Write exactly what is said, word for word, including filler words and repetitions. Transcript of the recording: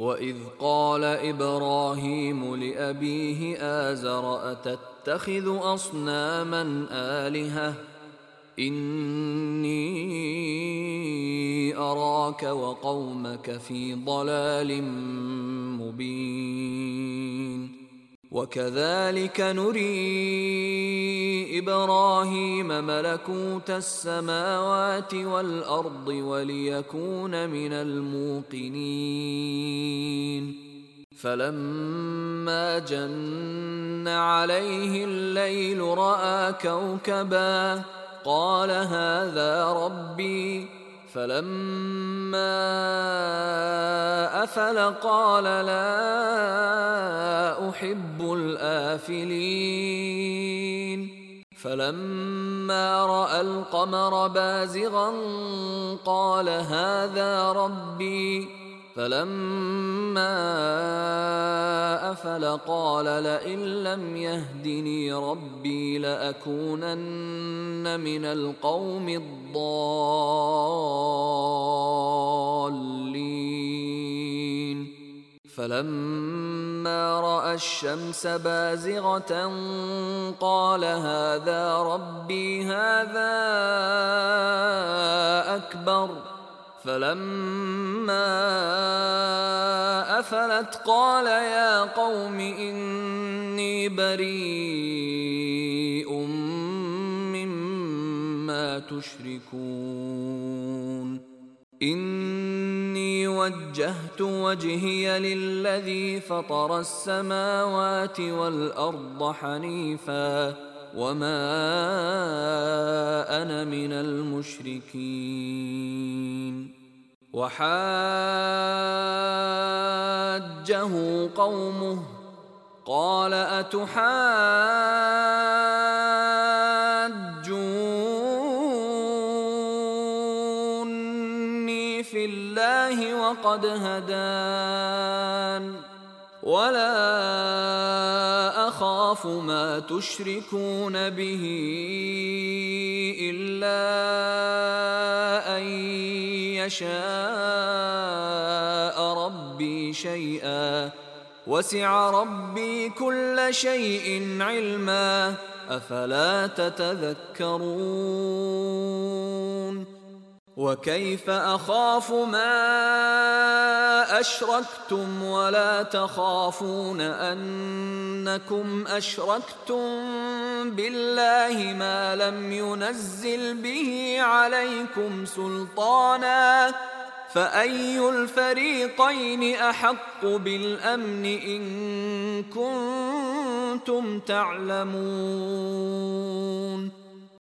وإذ قال إبراهيم لأبيه آزر أتتخذ أصناما آلهة إني أراك وقومك في ضلال مبين وكذلك نري إبراهيم ملكوت السماوات والأرض وليكون من الموقنين فلما جن عليه الليل رأى كوكبا قال هذا ربي فلما أفل قال لا أحب الآفلين فلما رأى القمر بازغا قال هذا ربي فلما أفل قال لئن لم يهدني ربي لأكونن من القوم الضالين فلما رأى الشمس بازغة قال هذا ربي هذا أكبر فلما أفلت قال يا قوم إني بريء مما تشركون إني وجهت وجهي للذي فطر السماوات والأرض حنيفا وما أنا من المشركين وحاجه قومه قال أتحاجوني في الله وقد هدان ولا أخاف ما تشركون به إلا أن يشاء ربي شيئا وسع ربي كل شيء علما أفلا تتذكرون وكيف أخاف ما أشركتم ولا تخافون أنكم أشركتم بالله ما لم ينزل به عليكم سلطانا فأي الفريقين أحق بالأمن إن كنتم تعلمون